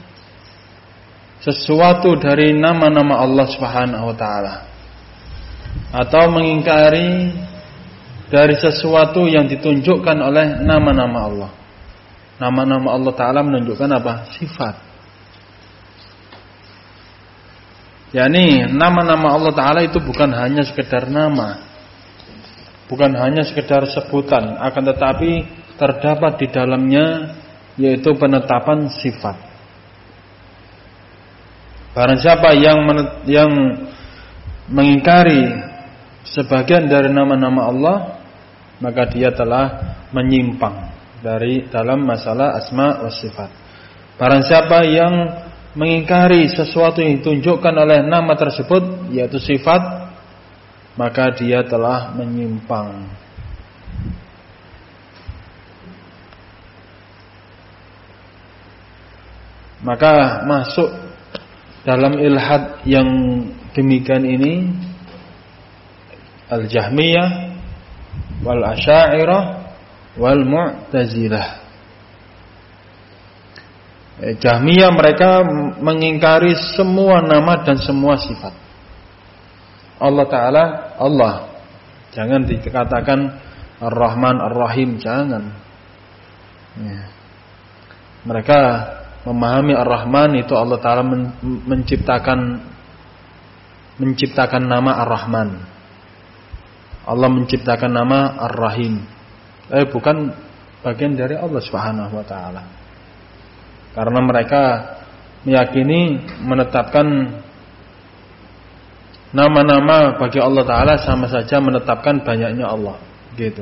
sesuatu dari nama-nama Allah Subhanahu wa taala, atau mengingkari dari sesuatu yang ditunjukkan oleh nama-nama Allah. Nama-nama Allah taala menunjukkan apa? Sifat. yakni nama-nama Allah Ta'ala itu bukan hanya sekedar nama, bukan hanya sekedar sebutan, akan tetapi terdapat di dalamnya yaitu penetapan sifat. Barang siapa yang men- yang mengingkari sebagian dari nama-nama Allah, maka dia telah menyimpang dari dalam masalah asma wa sifat. Barang siapa yang mengingkari sesuatu yang ditunjukkan oleh nama tersebut, yaitu sifat, maka dia telah menyimpang. Maka masuk dalam ilhad yang demikian ini Al-Jahmiyah wal Asy'ariyah wal Mu'tazilah. Jahmiyah mereka mengingkari semua nama dan semua sifat Allah Ta'ala. Allah, jangan dikatakan Ar-Rahman Ar-Rahim, jangan ya. Mereka memahami Ar-Rahman itu Allah Ta'ala men- menciptakan menciptakan nama Ar-Rahman, Allah menciptakan nama Ar-Rahim, tapi bukan bagian dari Allah Subhanahu wa Ta'ala. Karena mereka meyakini menetapkan nama-nama bagi Allah Ta'ala sama saja menetapkan banyaknya Allah, gitu.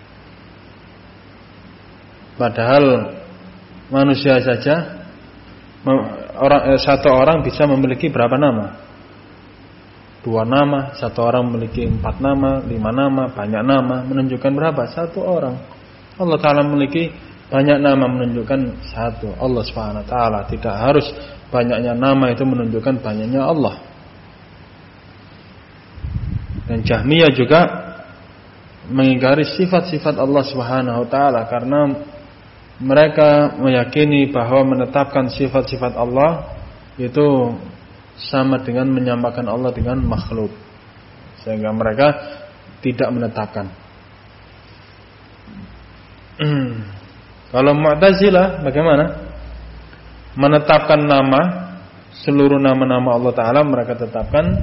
Padahal manusia saja, orang, satu orang bisa memiliki berapa nama? Dua nama. Satu orang memiliki empat nama, lima nama, banyak nama. Menunjukkan berapa? Satu orang. Allah Ta'ala memiliki banyak nama, menunjukkan satu. Allah Subhanahu wa Ta'ala. Tidak harus banyaknya nama itu menunjukkan banyaknya Allah. Dan Jahmiyah juga mengingkari sifat-sifat Allah Subhanahu wa Ta'ala, karena mereka meyakini bahwa menetapkan sifat-sifat Allah itu sama dengan menyamakan Allah dengan makhluk, sehingga mereka tidak menetapkan. Kalau Mu'tazilah bagaimana? Menetapkan nama, seluruh nama-nama Allah Ta'ala mereka tetapkan,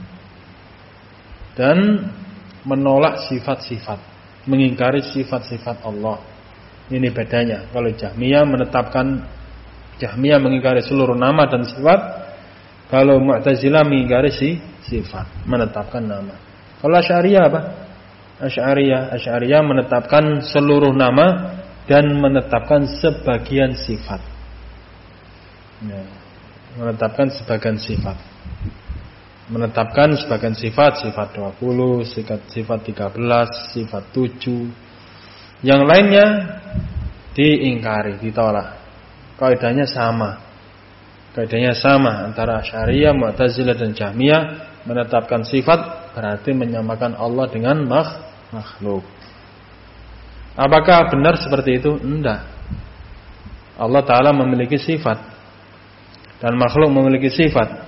dan menolak sifat-sifat, mengingkari sifat-sifat Allah. Ini bedanya. Kalau Jahmiyah menetapkan, Jahmiyah mengingkari seluruh nama dan sifat. Kalau Mu'tazilah mengingkari si sifat, menetapkan nama. Kalau Asy'ariyah apa? Asy'ariyah, Asy'ariyah menetapkan seluruh nama dan menetapkan sebagian sifat. Ya, menetapkan sebagian sifat. Menetapkan sebagian sifat, sifat dua puluh, sifat sifat tiga belas, sifat tujuh. Yang lainnya diingkari, ditolak. kaidahnya sama. Kaidahnya sama antara Asy'ariyah, Mu'tazilah dan Jahmiyah, menetapkan sifat berarti menyamakan Allah dengan makhluk. Apakah benar seperti itu? Enggak. Allah Ta'ala memiliki sifat dan makhluk memiliki sifat.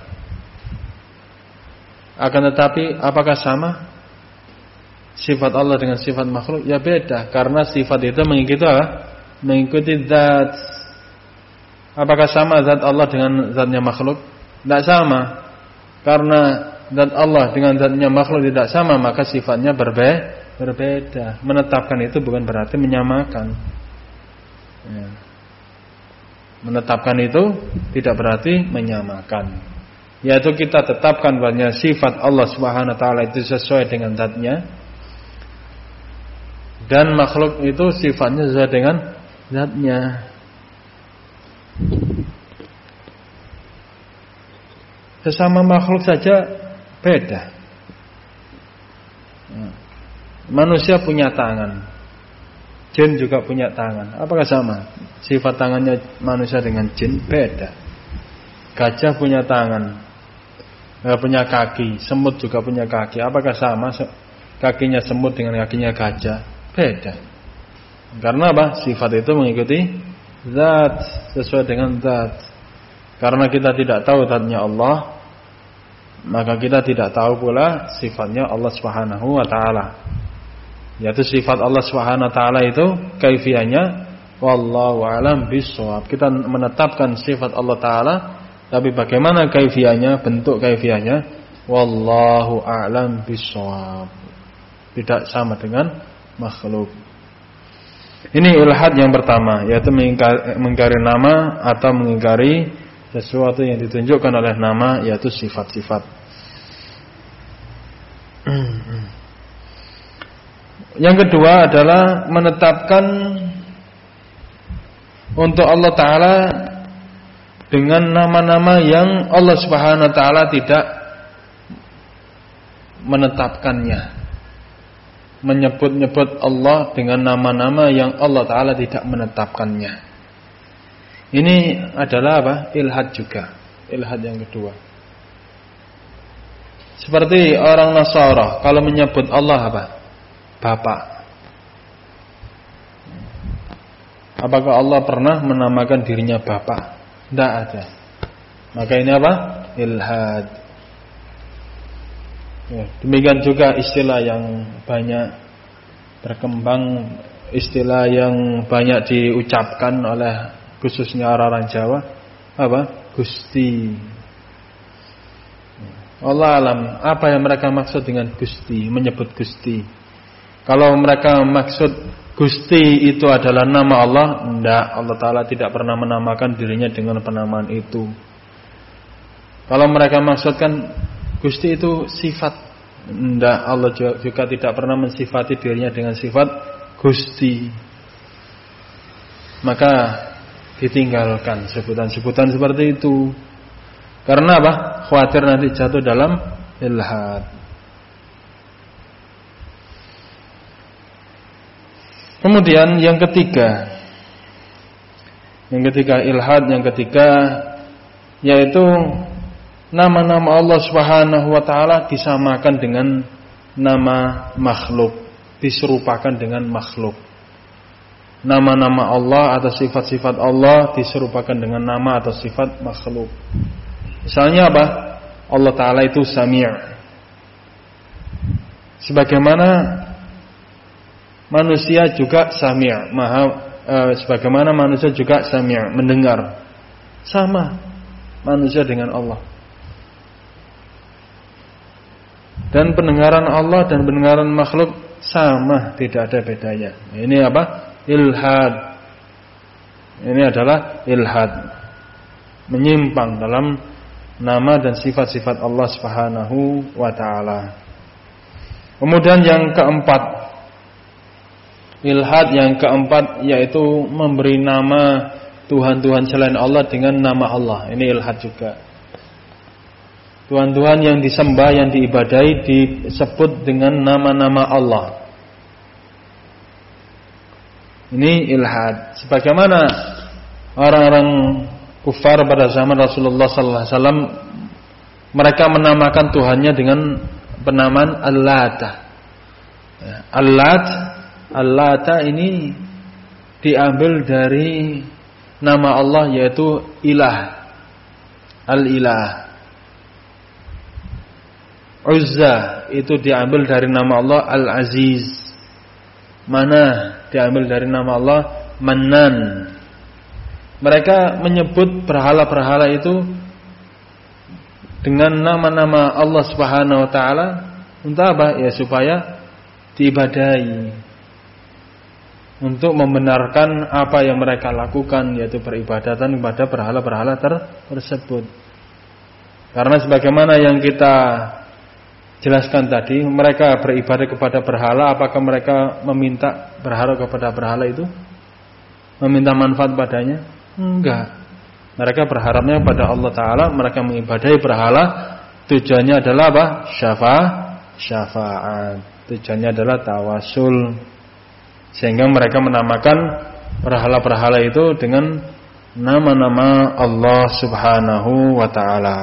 Akan tetapi apakah sama sifat Allah dengan sifat makhluk? Ya beda, karena sifat itu mengikuti apa? Mengikuti zat. Apakah sama zat Allah dengan zatnya makhluk? Tidak sama. Karena zat Allah dengan zatnya makhluk tidak sama, maka sifatnya berbe berbeda. Menetapkan itu bukan berarti menyamakan. Ya. Menetapkan itu tidak berarti menyamakan. Yaitu kita tetapkan bahwa sifat Allah Subhanahu wa taala itu sesuai dengan zatnya, dan makhluk itu sifatnya sesuai dengan zatnya. Sesama makhluk saja beda. Manusia punya tangan, jin juga punya tangan. Apakah sama? Sifat tangannya manusia dengan jin beda. Gajah punya tangan, punya kaki. Semut juga punya kaki. Apakah sama kakinya semut dengan kakinya gajah? Beda. Karena apa? Sifat itu mengikuti zat, sesuai dengan zat. Karena kita tidak tahu zatnya Allah, maka kita tidak tahu pula sifatnya Allah Subhanahu wa taala. Yaitu sifat Allah Subhanahu wa taala itu kaifiyahnya wallahu a'lam bishawab. Kita menetapkan sifat Allah taala, tapi bagaimana kaifiyahnya, bentuk kaifiyahnya, wallahu a'lam bishawab. Tidak sama dengan makhluk. Ini ilhad yang pertama, yaitu mengingkari, mengingkari nama atau mengingkari sesuatu yang ditunjukkan oleh nama, yaitu sifat-sifat. Yang kedua adalah menetapkan untuk Allah Ta'ala dengan nama-nama yang Allah Subhanahu wa taala tidak menetapkannya. Menyebut-nyebut Allah dengan nama-nama yang Allah Ta'ala tidak menetapkannya. Ini adalah apa? Ilhad juga. Ilhad yang kedua. Seperti orang Nasara, kalau menyebut Allah apa? Bapak. Apakah Allah pernah menamakan dirinya Bapak? Tidak ada. Maka ini apa? Ilhad. Ya, demikian juga istilah yang banyak berkembang, istilah yang banyak diucapkan oleh khususnya orang-orang Jawa, apa? Gusti. Allah alam, apa yang mereka maksud dengan Gusti, menyebut Gusti? Kalau mereka maksud Gusti itu adalah nama Allah, tidak, Allah Ta'ala tidak pernah menamakan dirinya dengan penamaan itu. Kalau mereka maksudkan Gusti itu sifat, tidak, Allah juga tidak pernah mensifati dirinya dengan sifat Gusti. Maka ditinggalkan sebutan-sebutan seperti itu. Karena apa? Khawatir nanti jatuh dalam ilhad. Kemudian yang ketiga, yang ketiga ilhad, yang ketiga yaitu nama-nama Allah Subhanahu wa taala disamakan dengan nama makhluk, diserupakan dengan makhluk. Nama-nama Allah atau sifat-sifat Allah diserupakan dengan nama atau sifat makhluk. Misalnya apa? Allah Ta'ala itu Sami'. Sebagaimana manusia juga Sami', maha e, sebagaimana manusia juga Sami', mendengar. Sama manusia dengan Allah. Dan pendengaran Allah dan pendengaran makhluk sama, tidak ada bedanya. Ini apa? Ilhad. Ini adalah ilhad, menyimpang dalam nama dan sifat-sifat Allah Subhanahu wa taala. Kemudian yang keempat, ilhad yang keempat yaitu memberi nama Tuhan-Tuhan selain Allah dengan nama Allah. Ini ilhad juga. Tuhan-Tuhan yang disembah, yang diibadai disebut dengan nama-nama Allah. Ini ilhad. Sebagaimana orang-orang kufar pada zaman Rasulullah sallallahu alaihi wasallam, mereka menamakan Tuhannya dengan penamaan Al-Lata. Al-Lat, Al-Lata ini diambil dari nama Allah yaitu Ilah, Al-Ilah. Uzza itu diambil dari nama Allah Al-Aziz. Manah diambil dari nama Allah Mannan. Mereka menyebut berhala-berhala itu dengan nama-nama Allah Subhanahu wa taala untuk apa? Ya supaya diibadahi, untuk membenarkan apa yang mereka lakukan, yaitu peribadatan kepada berhala-berhala ter- tersebut. Karena sebagaimana yang kita jelaskan tadi, mereka beribadah kepada berhala, apakah mereka meminta berhala kepada berhala itu? Meminta manfaat padanya? Enggak. Mereka berharapnya pada Allah Ta'ala. Mereka mengibadahi berhala, tujuannya adalah apa? Syafa- syafaat. Tujuannya adalah tawasul. Sehingga mereka menamakan berhala-berhala itu dengan nama-nama Allah Subhanahu wa ta'ala.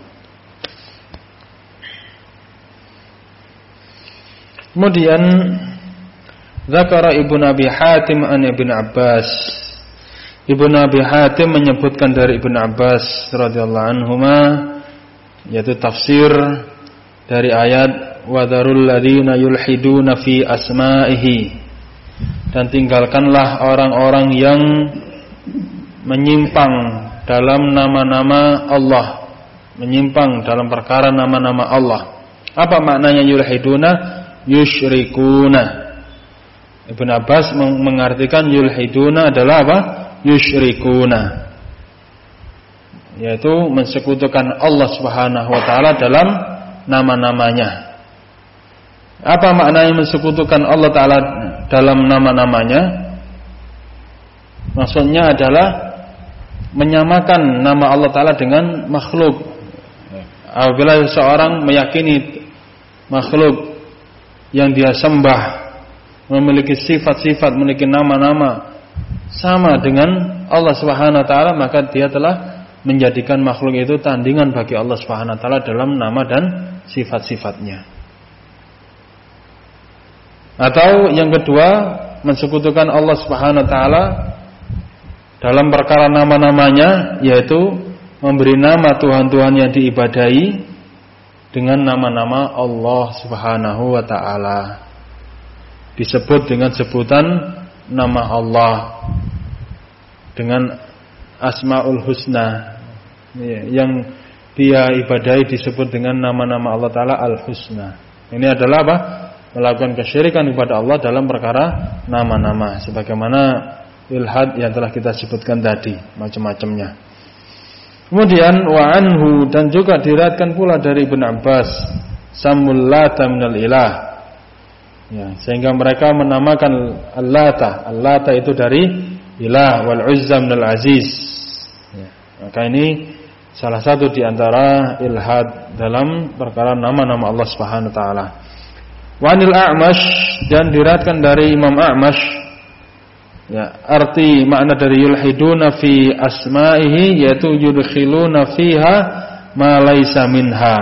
Kemudian Zakara Ibnu Abi Hatim an Ibnu Abbas. Ibnu Abi Hatim menyebutkan dari Ibnu Abbas radhiyallahu anhuma, yaitu tafsir dari ayat wadharul ladzina yulhiduna fi asma'ihi, dan tinggalkanlah orang-orang yang menyimpang dalam nama-nama Allah, menyimpang dalam perkara nama-nama Allah. Apa maknanya yulhiduna? Yusyrikuna. Ibnu Abbas mengartikan yulhiduna adalah apa? Yusyrikuna, yaitu mensekutukan Allah Subhanahu wa taala dalam nama-namanya. Apa maknanya mensekutukan Allah taala dalam nama-namanya? Maksudnya adalah menyamakan nama Allah taala dengan makhluk. Apabila seseorang meyakini makhluk yang dia sembah memiliki sifat-sifat, memiliki nama-nama sama dengan Allah Subhanahu wa taala, maka dia telah menjadikan makhluk itu tandingan bagi Allah Subhanahu wa taala dalam nama dan sifat-sifatnya. Atau yang kedua, mensekutukan Allah Subhanahu wa taala dalam perkara nama-namanya, yaitu memberi nama Tuhan-Tuhan yang diibadahi dengan nama-nama Allah Subhanahu wa taala. Disebut dengan sebutan nama Allah dengan Asmaul Husna, yang dia ibadahi disebut dengan nama-nama Allah taala Al-Husna. Ini adalah apa? Melakukan kesyirikan kepada Allah dalam perkara nama-nama, sebagaimana ilhad yang telah kita sebutkan tadi, macam-macamnya. Kemudian wa anhu, dan juga diriwayatkan pula dari Ibnu Abbas, samul lata minal ilah, ya, sehingga mereka menamakan al-lata. Al-lata itu dari ilah, wal uzza minal aziz, ya. Maka ini salah satu di antara ilhad dalam perkara nama-nama Allah Subhanahu wa taala. Wa anil A'mash, dan diriwayatkan dari Imam A'mash, ya, arti makna dari yulhiduna fi asma'ihi, yaitu yudkhiluna fiha ma laisa minha.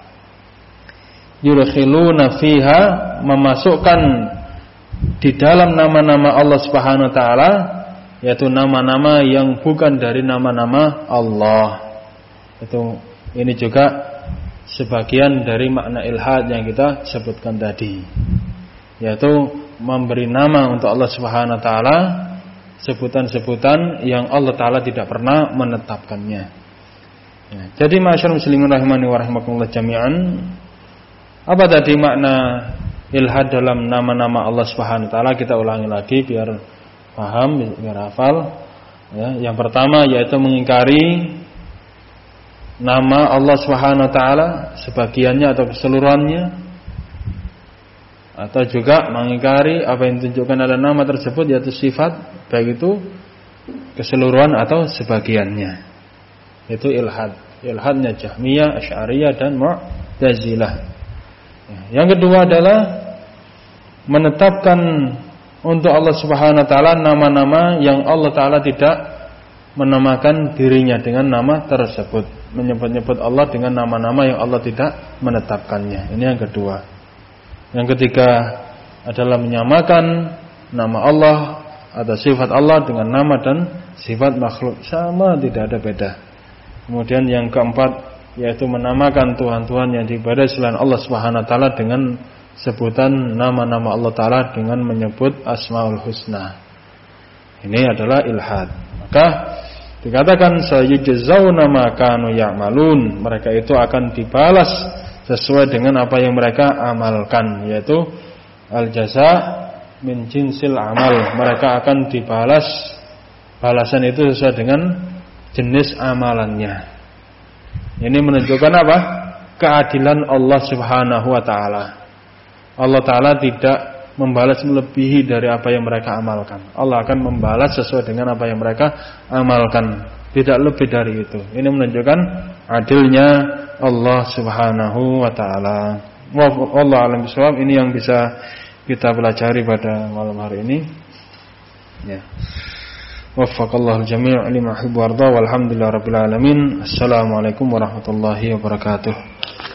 Yudkhiluna fiha, memasukkan di dalam nama-nama Allah Subhanahu wa taala, yaitu nama-nama yang bukan dari nama-nama Allah. Itu ini juga sebagian dari makna ilhad yang kita sebutkan tadi, yaitu memberi nama untuk Allah Subhanahu wa taala sebutan-sebutan yang Allah taala tidak pernah menetapkannya. Ya, jadi masyaallah muslimin rahimani wa rahimakumullah jami'an, apa tadi makna ilhad dalam nama-nama Allah Subhanahu wa taala? Kita ulangi lagi biar paham, biar hafal. Ya, yang pertama yaitu mengingkari nama Allah Subhanahu wa taala sebagiannya atau keseluruhannya, atau juga mengingkari apa yang ditunjukkan dalam nama tersebut, yaitu sifat, baik itu keseluruhan atau sebagiannya. Itu ilhad. Ilhadnya Jahmiyah, Asy'ariyah dan Mu'tazilah. Yang kedua adalah menetapkan untuk Allah Subhanahu wa taala nama-nama yang Allah taala tidak menamakan dirinya dengan nama tersebut, menyebut-nyebut Allah dengan nama-nama yang Allah tidak menetapkannya. Ini yang kedua. Yang ketiga adalah menyamakan nama Allah atau sifat Allah dengan nama dan sifat makhluk, sama, tidak ada beda. Kemudian yang keempat yaitu menamakan Tuhan-Tuhan yang diibadahi selain Allah Subhanahu wa taala dengan sebutan nama-nama Allah taala dengan menyebut Asmaul Husna. Ini adalah ilhad. Maka dikatakan sayujzauna ma kanu ya'malun, mereka itu akan dibalas sesuai dengan apa yang mereka amalkan, yaitu al-jaza min jinsil amal. Mereka akan dibalas, balasan itu sesuai dengan jenis amalannya. Ini menunjukkan apa? Keadilan Allah Subhanahu wa taala. Allah taala tidak membalas melebihi dari apa yang mereka amalkan. Allah akan membalas sesuai dengan apa yang mereka amalkan, tidak lebih dari itu. Ini menunjukkan adilnya Allah Subhanahu wa taala. Wallahu a'lam bishawab. Ini yang bisa kita pelajari pada malam hari ini. Ya. Waffaqallahu al-jami' lima yuhibbu wa yarda. Walhamdulillahirabbil alamin. Assalamualaikum warahmatullahi wabarakatuh.